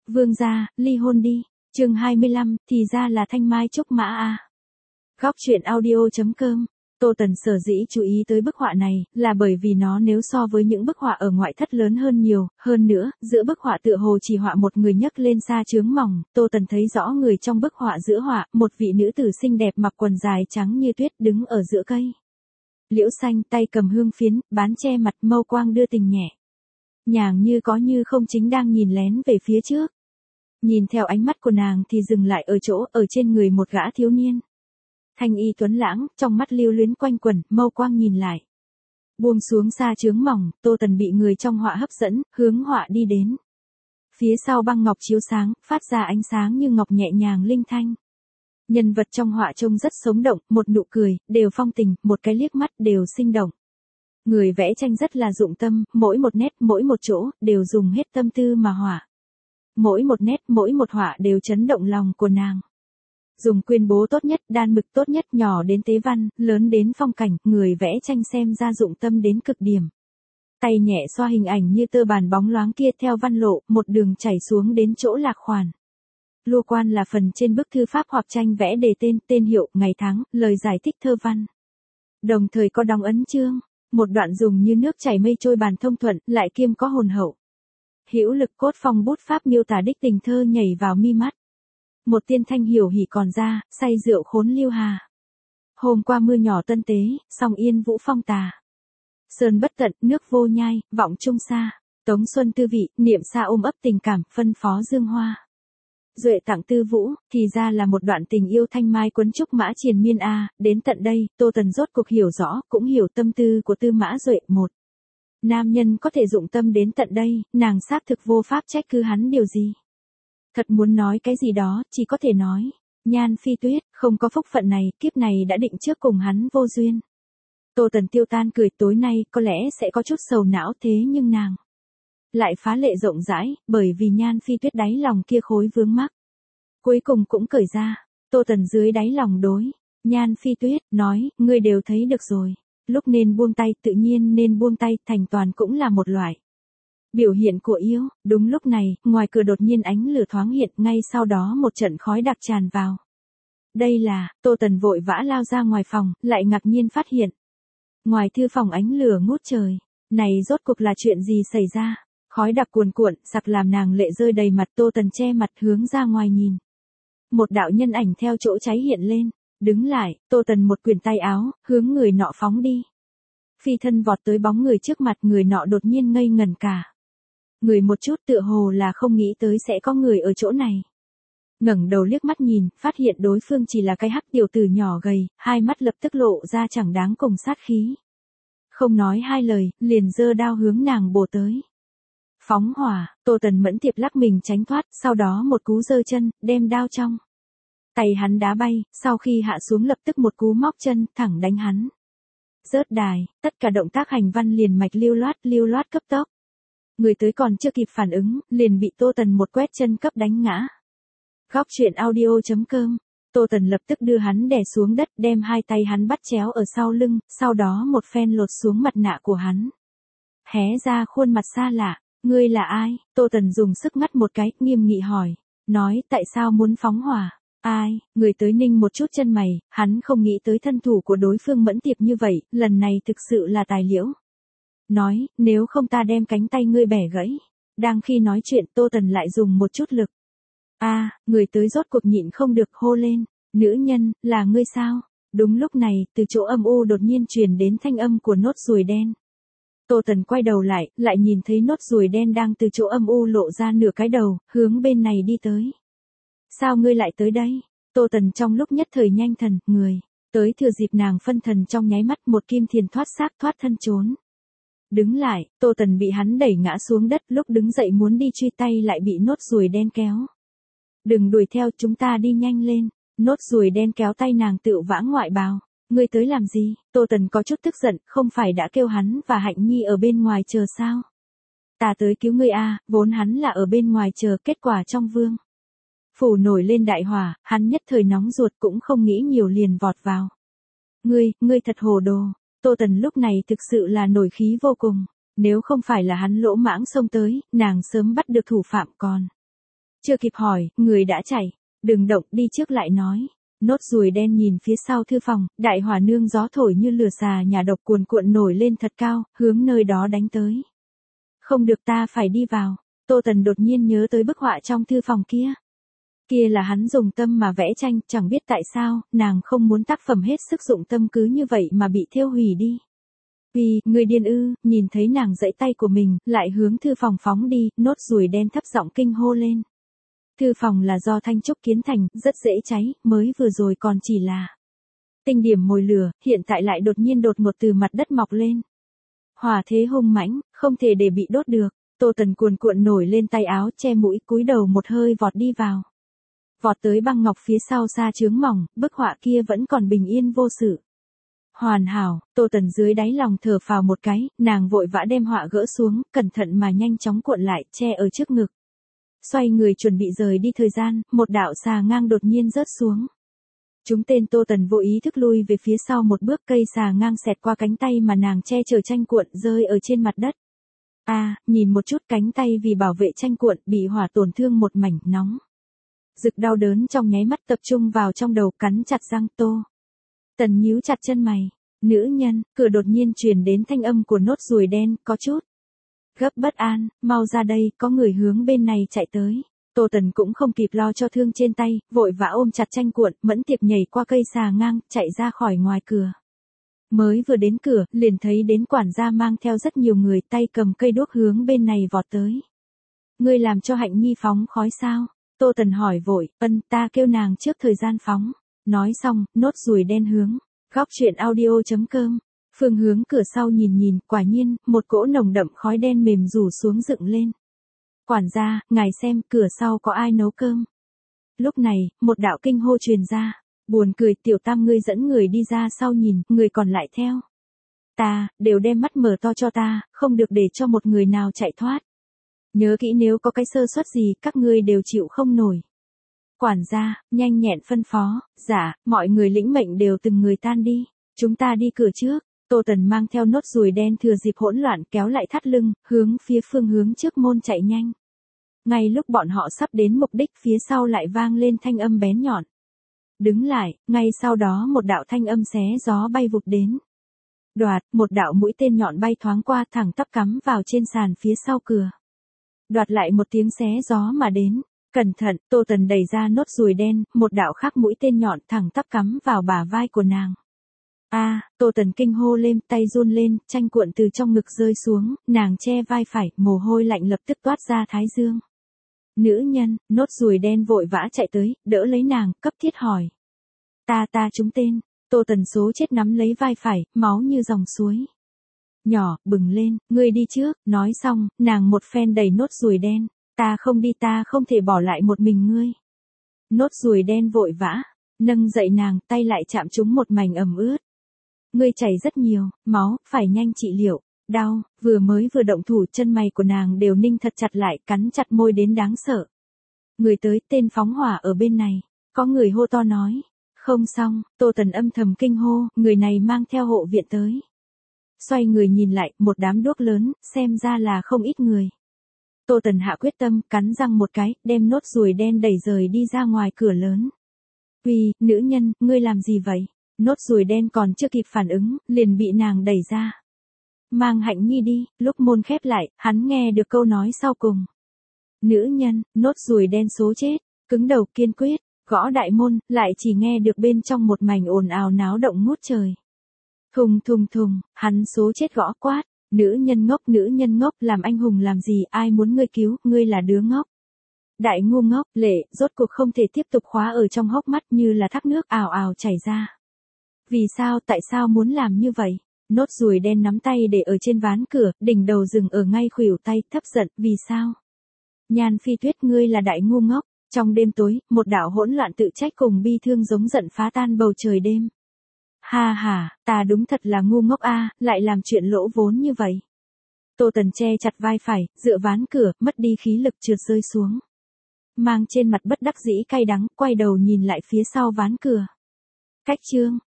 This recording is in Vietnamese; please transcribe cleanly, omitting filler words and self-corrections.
Vương gia, ly hôn đi. Chương 25, thì ra là Thanh Mai trúc mã a. Góc truyện audio.com. Tô Tần sở dĩ chú ý tới bức họa này, là bởi vì nó nếu so với những bức họa ở ngoại thất lớn hơn nhiều, hơn nữa, giữa bức họa tựa hồ chỉ họa một người nhấc lên xa trướng mỏng, Tô Tần thấy rõ người trong bức họa giữa họa, một vị nữ tử xinh đẹp mặc quần dài trắng như tuyết đứng ở giữa cây liễu xanh, tay cầm hương phiến, bán che mặt, mâu quang đưa tình nhẹ nhàng như có như không, chính đang nhìn lén về phía trước. Nhìn theo ánh mắt của nàng thì dừng lại ở chỗ, ở trên người một gã thiếu niên. Thanh y tuấn lãng, trong mắt lưu luyến quanh quẩn, mâu quang nhìn lại. Buông xuống xa trướng mỏng, Tô Tần bị người trong họa hấp dẫn, hướng họa đi đến. Phía sau băng ngọc chiếu sáng, phát ra ánh sáng như ngọc nhẹ nhàng linh thanh. Nhân vật trong họa trông rất sống động, một nụ cười, đều phong tình, một cái liếc mắt, đều sinh động. Người vẽ tranh rất là dụng tâm, mỗi một nét, mỗi một chỗ, đều dùng hết tâm tư mà họa. Mỗi một nét, mỗi một họa đều chấn động lòng của nàng. Dùng quyên bố tốt nhất, đan mực tốt nhất, nhỏ đến tế văn, lớn đến phong cảnh, người vẽ tranh xem ra dụng tâm đến cực điểm. Tay nhẹ xoa hình ảnh như tơ bàn bóng loáng kia theo văn lộ, một đường chảy xuống đến chỗ lạc khoản. Lua quan là phần trên bức thư pháp hoặc tranh vẽ đề tên, tên hiệu, ngày tháng, lời giải thích thơ văn. Đồng thời có đóng ấn chương, một đoạn dùng như nước chảy mây trôi bàn thông thuận, lại kiêm có hồn hậu. Hữu lực cốt phong bút pháp miêu tả đích tình thơ nhảy vào mi mắt. Một tiên thanh hiểu hỉ còn ra, say rượu khốn lưu hà. Hôm qua mưa nhỏ tân tế, song yên vũ phong tà. Sơn bất tận, nước vô nhai, vọng trung xa. Tống xuân tư vị, niệm xa ôm ấp tình cảm, phân phó dương hoa. Duệ tặng tư vũ, thì ra là một đoạn tình yêu thanh mai quấn trúc mã triền miên a. Đến tận đây, Tô Tần rốt cuộc hiểu rõ, cũng hiểu tâm tư của Tư Mã Duệ. Một nam nhân có thể dụng tâm đến tận đây, nàng xác thực vô pháp trách cứ hắn điều gì. Thật muốn nói cái gì đó, chỉ có thể nói, Nhan Phi Tuyết, không có phúc phận này, kiếp này đã định trước cùng hắn vô duyên. Tô Tần tiêu tan cười, tối nay có lẽ sẽ có chút sầu não, thế nhưng nàng lại phá lệ rộng rãi, bởi vì Nhan Phi Tuyết đáy lòng kia khối vướng mắc cuối cùng cũng cởi ra. Tô Tần dưới đáy lòng đối Nhan Phi Tuyết nói, ngươi đều thấy được rồi, lúc nên buông tay tự nhiên nên buông tay, thành toàn cũng là một loại biểu hiện của yêu. Đúng lúc này, ngoài cửa đột nhiên ánh lửa thoáng hiện, ngay sau đó một trận khói đặc tràn vào. Đây là, Tô Tần vội vã lao ra ngoài phòng, lại ngạc nhiên phát hiện. Ngoài thư phòng ánh lửa ngút trời, này rốt cuộc là chuyện gì xảy ra? Khói đặc cuồn cuộn, sặc làm nàng lệ rơi đầy mặt. Tô Tần che mặt hướng ra ngoài nhìn. Một đạo nhân ảnh theo chỗ cháy hiện lên, đứng lại, Tô Tần một quyền tay áo, hướng người nọ phóng đi. Phi thân vọt tới bóng người trước mặt, người nọ đột nhiên ngây ngẩn cả người một chút, tựa hồ là không nghĩ tới sẽ có người ở chỗ này. Ngẩng đầu liếc mắt nhìn, phát hiện đối phương chỉ là cái hắc tiểu tử nhỏ gầy, hai mắt lập tức lộ ra chẳng đáng cùng sát khí. Không nói hai lời, liền giơ đao hướng nàng bổ tới. Phóng hỏa, Tô Tần mẫn tiệp lắc mình tránh thoát, sau đó một cú giơ chân, đem đao trong tay hắn đá bay, sau khi hạ xuống lập tức một cú móc chân, thẳng đánh hắn. Rớt đài, tất cả động tác hành văn liền mạch lưu loát cấp tốc. Người tới còn chưa kịp phản ứng, liền bị Tô Tần một quét chân cấp đánh ngã. Góc truyện audio.com. Tô Tần lập tức đưa hắn đè xuống đất, đem hai tay hắn bắt chéo ở sau lưng, sau đó một phen lột xuống mặt nạ của hắn. Hé ra khuôn mặt xa lạ, ngươi là ai? Tô Tần dùng sức ngắt một cái, nghiêm nghị hỏi, nói tại sao muốn phóng hỏa? Ai? Người tới ninh một chút chân mày, hắn không nghĩ tới thân thủ của đối phương mẫn tiệp như vậy, lần này thực sự là tài liễu. Nói, nếu không ta đem cánh tay ngươi bẻ gãy. Đang khi nói chuyện, Tô Tần lại dùng một chút lực. Người tới rốt cuộc nhịn không được hô lên, nữ nhân, là ngươi sao? Đúng lúc này, từ chỗ âm u đột nhiên truyền đến thanh âm của nốt ruồi đen. Tô Tần quay đầu lại nhìn thấy nốt ruồi đen đang từ chỗ âm u lộ ra nửa cái đầu, hướng bên này đi tới. Sao ngươi lại tới đây? Tô Tần trong lúc nhất thời nhanh thần, người tới thừa dịp nàng phân thần trong nháy mắt, một kim thiền thoát xác thoát thân trốn. Đứng lại, Tô Tần bị hắn đẩy ngã xuống đất, lúc đứng dậy muốn đi truy tay lại bị nốt ruồi đen kéo. Đừng đuổi theo, chúng ta đi nhanh lên. Nốt ruồi đen kéo tay nàng tựu vãng ngoại bào. Ngươi tới làm gì? Tô Tần có chút tức giận, không phải đã kêu hắn và Hạnh Nhi ở bên ngoài chờ sao? Ta tới cứu ngươi a, vốn hắn là ở bên ngoài chờ, kết quả trong vương phủ nổi lên đại hỏa, hắn nhất thời nóng ruột cũng không nghĩ nhiều liền vọt vào. Ngươi thật hồ đồ. Tô Tần lúc này thực sự là nổi khí vô cùng, nếu không phải là hắn lỗ mãng xông tới, nàng sớm bắt được thủ phạm còn Chưa kịp hỏi, người đã chạy. Đừng động, đi trước lại nói. Nốt ruồi đen nhìn phía sau thư phòng, đại hỏa nương gió thổi như lửa xà nhà độc cuồn cuộn nổi lên thật cao, hướng nơi đó đánh tới. Không được, ta phải đi vào. Tô Tần đột nhiên nhớ tới bức họa trong thư phòng kia. Kia là hắn dùng tâm mà vẽ tranh, chẳng biết tại sao, nàng không muốn tác phẩm hết sức dụng tâm cứ như vậy mà bị thiêu hủy đi. Vì, người điên ư, nhìn thấy nàng giãy tay của mình, lại hướng thư phòng phóng đi, nốt ruồi đen thấp giọng kinh hô lên. Thư phòng là do thanh trúc kiến thành, rất dễ cháy, mới vừa rồi còn chỉ là tinh điểm mồi lửa, hiện tại lại đột ngột từ mặt đất mọc lên. Hỏa thế hung mãnh, không thể để bị đốt được. Tô Tần cuồn cuộn nổi lên tay áo che mũi, cúi đầu một hơi vọt đi vào. Vọt tới băng ngọc phía sau xa chướng mỏng, bức họa kia vẫn còn bình yên vô sự. Hoàn hảo, Tô Tần dưới đáy lòng thở phào một cái, nàng vội vã đem họa gỡ xuống, cẩn thận mà nhanh chóng cuộn lại, che ở trước ngực. Xoay người chuẩn bị rời đi thời gian, một đạo xà ngang đột nhiên rớt xuống. Chúng tên Tô Tần vô ý thức lui về phía sau một bước, cây xà ngang xẹt qua cánh tay mà nàng che chở tranh cuộn rơi ở trên mặt đất. Nhìn một chút cánh tay vì bảo vệ tranh cuộn bị hỏa tổn thương một mảnh nóng. Rực đau đớn trong nháy mắt tập trung vào trong đầu, cắn chặt răng. Tô Tần nhíu chặt chân mày. Nữ nhân, cửa đột nhiên truyền đến thanh âm của nốt ruồi đen, có chút gấp bất an, mau ra đây, có người hướng bên này chạy tới. Tô Tần cũng không kịp lo cho thương trên tay, vội vã ôm chặt tranh cuộn, mẫn tiệp nhảy qua cây xà ngang, chạy ra khỏi ngoài cửa. Mới vừa đến cửa, liền thấy đến quản gia mang theo rất nhiều người, tay cầm cây đuốc hướng bên này vọt tới. Ngươi làm cho Hạnh Nhi phóng khói sao? Tô Tần hỏi vội, ta kêu nàng trước thời gian phóng. Nói xong, nốt ruồi đen hướng góc truyện audio.com. Phương hướng cửa sau nhìn, quả nhiên, một cỗ nồng đậm khói đen mềm rủ xuống dựng lên. Quản gia, ngài xem, cửa sau có ai nấu cơm? Lúc này, một đạo kinh hô truyền ra. Buồn cười, Tiểu Tam ngươi dẫn người đi ra sau nhìn, người còn lại theo. Đều đem mắt mở to cho ta, không được để cho một người nào chạy thoát. Nhớ kỹ nếu có cái sơ suất gì, các ngươi đều chịu không nổi. Quản gia, nhanh nhẹn phân phó, dạ, mọi người lĩnh mệnh đều từng người tan đi. Chúng ta đi cửa trước. Tô Tần mang theo nốt ruồi đen thừa dịp hỗn loạn kéo lại thắt lưng, hướng phía phương hướng trước môn chạy nhanh. Ngay lúc bọn họ sắp đến mục đích, phía sau lại vang lên thanh âm bén nhọn. Đứng lại, ngay sau đó một đạo thanh âm xé gió bay vụt đến. Đoạt, một đạo mũi tên nhọn bay thoáng qua, thẳng tắp cắm vào trên sàn phía sau cửa. Đoạt lại một tiếng xé gió mà đến. Cẩn thận, Tô Tần đẩy ra nốt ruồi đen, một đạo khác mũi tên nhọn thẳng tắp cắm vào bả vai của nàng. Tô Tần kinh hô lên, tay run lên, tranh cuộn từ trong ngực rơi xuống, nàng che vai phải, mồ hôi lạnh lập tức toát ra thái dương. Nữ nhân, nốt ruồi đen vội vã chạy tới, đỡ lấy nàng, cấp thiết hỏi. Ta trúng tên. Tô Tần số chết nắm lấy vai phải, máu như dòng suối. Nhỏ, bừng lên, ngươi đi trước, nói xong, nàng một phen đẩy nốt ruồi đen. Ta không đi, ta không thể bỏ lại một mình ngươi. Nốt ruồi đen vội vã, nâng dậy nàng, tay lại chạm trúng một mảnh ẩm ướt. Ngươi chảy rất nhiều, máu, phải nhanh trị liệu. Đau, vừa động thủ, chân mày của nàng đều ninh thật chặt lại, cắn chặt môi đến đáng sợ. Người tới, tên phóng hỏa ở bên này. Có người hô to nói. Không xong, Tô Tần âm thầm kinh hô, người này mang theo hộ viện tới. Xoay người nhìn lại, một đám đuốc lớn, xem ra là không ít người. Tô Tần hạ quyết tâm, cắn răng một cái, đem nốt ruồi đen đẩy rời đi ra ngoài cửa lớn. Uy, nữ nhân, ngươi làm gì vậy? Nốt ruồi đen còn chưa kịp phản ứng, liền bị nàng đẩy ra. Mang Hạnh Nhi đi, lúc môn khép lại, hắn nghe được câu nói sau cùng. Nữ nhân, nốt ruồi đen số chết, cứng đầu kiên quyết, gõ đại môn, lại chỉ nghe được bên trong một mảnh ồn ào náo động ngút trời. Thùng, hắn số chết gõ quát. Nữ nhân ngốc, làm anh hùng làm gì, ai muốn ngươi cứu, ngươi là đứa ngốc. Đại ngu ngốc, lệ, rốt cuộc không thể tiếp tục khóa ở trong hốc mắt như là thác nước ào ào chảy ra. Vì sao, tại sao muốn làm như vậy? Nốt ruồi đen nắm tay để ở trên ván cửa, đỉnh đầu dừng ở ngay khuỷu tay, thấp giận, vì sao? Nhan Phi Tuyết, ngươi là đại ngu ngốc. Trong đêm tối, một đạo hỗn loạn tự trách cùng bi thương giống giận phá tan bầu trời đêm. Ha, ta đúng thật là ngu ngốc lại làm chuyện lỗ vốn như vậy. Tô Tần che chặt vai phải, dựa ván cửa, mất đi khí lực trượt rơi xuống. Mang trên mặt bất đắc dĩ cay đắng, quay đầu nhìn lại phía sau ván cửa. Cách chương.